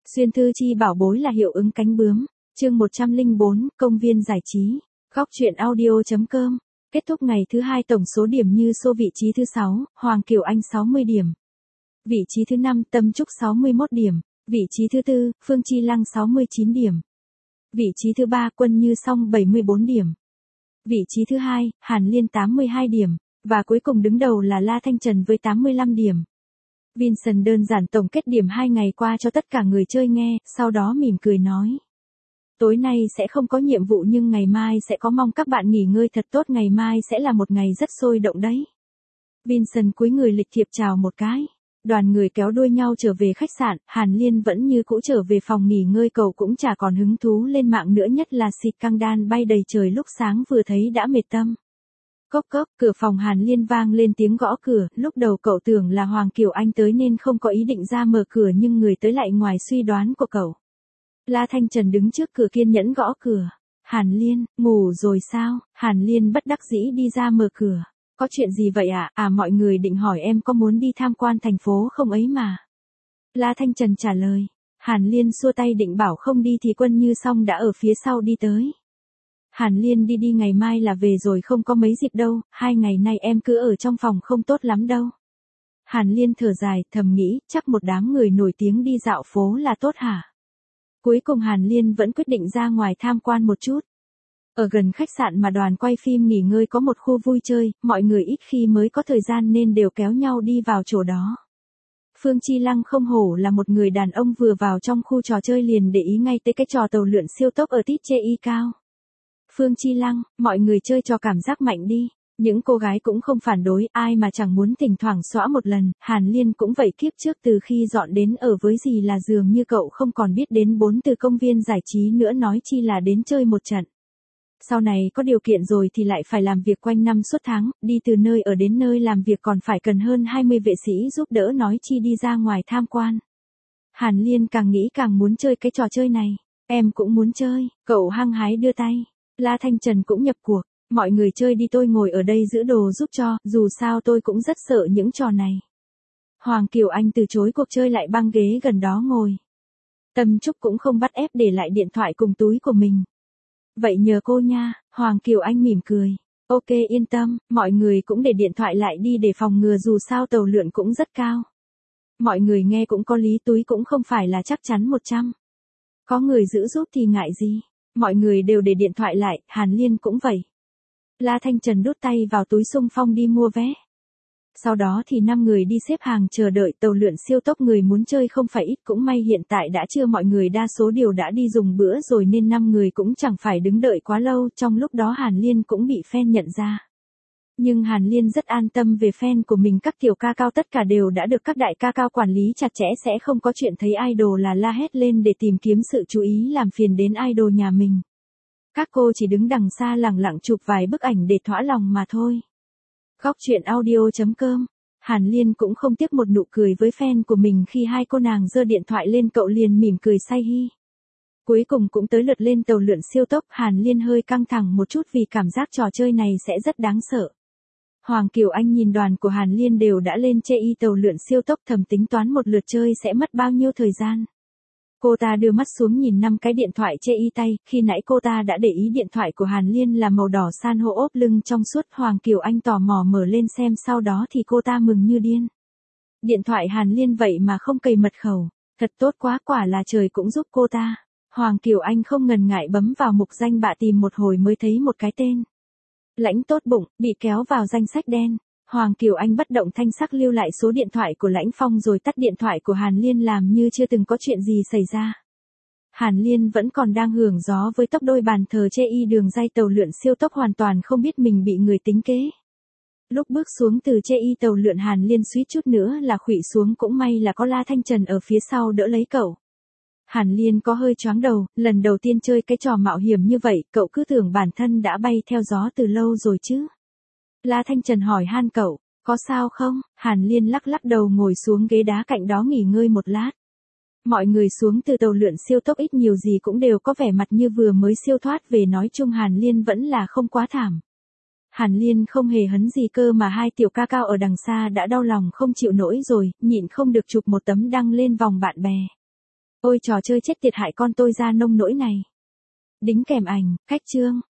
Xuyên thư chi bảo bối là hiệu ứng cánh bướm. Chương 104, công viên giải trí. Góc truyện audio.com. Kết thúc ngày thứ 2 tổng số điểm như xô vị trí thứ 6, Hoàng Kiều Anh 60 điểm. Vị trí thứ 5, Tâm Trúc 61 điểm. Vị trí thứ 4, Phương Chi Lăng 69 điểm. Vị trí thứ 3, Quân Như Song 74 điểm. Vị trí thứ 2, Hàn Liên 82 điểm. Và cuối cùng đứng đầu là La Thanh Trần với 85 điểm. Vincent đơn giản tổng kết điểm 2 ngày qua cho tất cả người chơi nghe, sau đó mỉm cười nói. Tối nay sẽ không có nhiệm vụ nhưng ngày mai sẽ có, mong các bạn nghỉ ngơi thật tốt, ngày mai sẽ là một ngày rất sôi động đấy. Vincent cúi người lịch thiệp chào một cái. Đoàn người kéo đuôi nhau trở về khách sạn, Hàn Liên vẫn như cũ trở về phòng nghỉ ngơi, cậu cũng chả còn hứng thú lên mạng nữa, nhất là xịt căng đan bay đầy trời lúc sáng vừa thấy đã mệt tâm. Cốc cốc, cửa phòng Hàn Liên vang lên tiếng gõ cửa, lúc đầu cậu tưởng là Hoàng Kiều Anh tới nên không có ý định ra mở cửa nhưng người tới lại ngoài suy đoán của cậu. La Thanh Trần đứng trước cửa kiên nhẫn gõ cửa. Hàn Liên, ngủ rồi sao? Hàn Liên bất đắc dĩ đi ra mở cửa. Có chuyện gì vậy ạ? Mọi người định hỏi em có muốn đi tham quan thành phố không ấy mà. La Thanh Trần trả lời. Hàn Liên xua tay định bảo không đi thì Quân Như Song đã ở phía sau đi tới. Hàn Liên đi ngày mai là về rồi, không có mấy dịp đâu, 2 ngày nay em cứ ở trong phòng không tốt lắm đâu. Hàn Liên thở dài, thầm nghĩ, chắc một đám người nổi tiếng đi dạo phố là tốt hả? Cuối cùng Hàn Liên vẫn quyết định ra ngoài tham quan một chút. Ở gần khách sạn mà đoàn quay phim nghỉ ngơi có một khu vui chơi, mọi người ít khi mới có thời gian nên đều kéo nhau đi vào chỗ đó. Phương Chi Lăng không hổ là một người đàn ông, vừa vào trong khu trò chơi liền để ý ngay tới cái trò tàu lượn siêu tốc ở tít chê y cao. Phương Chi Lăng, mọi người chơi cho cảm giác mạnh đi. Những cô gái cũng không phản đối, ai mà chẳng muốn thỉnh thoảng xõa một lần. Hàn Liên cũng vậy, kiếp trước từ khi dọn đến ở với dì là dường như cậu không còn biết đến 4 từ công viên giải trí nữa, nói chi là đến chơi một trận. Sau này có điều kiện rồi thì lại phải làm việc quanh năm suốt tháng, đi từ nơi ở đến nơi làm việc còn phải cần hơn 20 vệ sĩ giúp đỡ, nói chi đi ra ngoài tham quan. Hàn Liên càng nghĩ càng muốn chơi cái trò chơi này. Em cũng muốn chơi, cậu hăng hái đưa tay. La Thanh Trần cũng nhập cuộc. Mọi người chơi đi, tôi ngồi ở đây giữ đồ giúp cho, dù sao tôi cũng rất sợ những trò này. Hoàng Kiều Anh từ chối cuộc chơi, lại băng ghế gần đó ngồi. Tâm Trúc cũng không bắt ép, để lại điện thoại cùng túi của mình. Vậy nhờ cô nha, Hoàng Kiều Anh mỉm cười. Ok, yên tâm, mọi người cũng để điện thoại lại đi để phòng ngừa, dù sao tàu lượn cũng rất cao. Mọi người nghe cũng có lý, túi cũng không phải là chắc chắn 100. Có người giữ giúp thì ngại gì. Mọi người đều để điện thoại lại, Hàn Liên cũng vậy. La Thanh Trần đút tay vào túi xung phong đi mua vé. Sau đó thì 5 người đi xếp hàng chờ đợi tàu lượn siêu tốc, người muốn chơi không phải ít, cũng may hiện tại đã trưa, mọi người đa số đều đã đi dùng bữa rồi nên 5 người cũng chẳng phải đứng đợi quá lâu, trong lúc đó Hàn Liên cũng bị fan nhận ra. Nhưng Hàn Liên rất an tâm về fan của mình, các tiểu ca cao tất cả đều đã được các đại ca cao quản lý chặt chẽ, sẽ không có chuyện thấy idol là la hét lên để tìm kiếm sự chú ý làm phiền đến idol nhà mình. Các cô chỉ đứng đằng xa lẳng lặng chụp vài bức ảnh để thỏa lòng mà thôi. Góc truyện audio.com. Hàn Liên cũng không tiếc một nụ cười với fan của mình khi hai cô nàng giơ điện thoại lên, cậu liền mỉm cười say hi. Cuối cùng cũng tới lượt lên tàu lượn siêu tốc, Hàn Liên hơi căng thẳng một chút vì cảm giác trò chơi này sẽ rất đáng sợ. Hoàng Kiều Anh nhìn đoàn của Hàn Liên đều đã lên chê y tàu lượn siêu tốc, thầm tính toán một lượt chơi sẽ mất bao nhiêu thời gian. Cô ta đưa mắt xuống nhìn 5 cái điện thoại chê y tay, khi nãy cô ta đã để ý điện thoại của Hàn Liên là màu đỏ san hô ốp lưng trong suốt. Hoàng Kiều Anh tò mò mở lên xem, sau đó thì cô ta mừng như điên. Điện thoại Hàn Liên vậy mà không cài mật khẩu, thật tốt quá, quả là trời cũng giúp cô ta. Hoàng Kiều Anh không ngần ngại bấm vào mục danh bạ, tìm một hồi mới thấy một cái tên. Lãnh Tốt Bụng, bị kéo vào danh sách đen. Hoàng Kiều Anh bất động thanh sắc lưu lại số điện thoại của Lãnh Phong rồi tắt điện thoại của Hàn Liên làm như chưa từng có chuyện gì xảy ra. Hàn Liên vẫn còn đang hưởng gió với tốc đôi bàn thờ chê y đường ray tàu lượn siêu tốc, hoàn toàn không biết mình bị người tính kế. Lúc bước xuống từ chê y tàu lượn, Hàn Liên suýt chút nữa là khuỵu xuống, cũng may là có La Thanh Trần ở phía sau đỡ lấy cậu. Hàn Liên có hơi choáng đầu, lần đầu tiên chơi cái trò mạo hiểm như vậy, cậu cứ tưởng bản thân đã bay theo gió từ lâu rồi chứ. La Thanh Trần hỏi han cậu, có sao không? Hàn Liên lắc lắc đầu, ngồi xuống ghế đá cạnh đó nghỉ ngơi một lát. Mọi người xuống từ tàu lượn siêu tốc ít nhiều gì cũng đều có vẻ mặt như vừa mới siêu thoát về, nói chung Hàn Liên vẫn là không quá thảm. Hàn Liên không hề hấn gì cơ mà hai tiểu ca cao ở đằng xa đã đau lòng không chịu nổi rồi, nhịn không được chụp một tấm đăng lên vòng bạn bè. Ôi trò chơi chết tiệt hại con tôi ra nông nỗi này. Đính kèm ảnh, khách chương.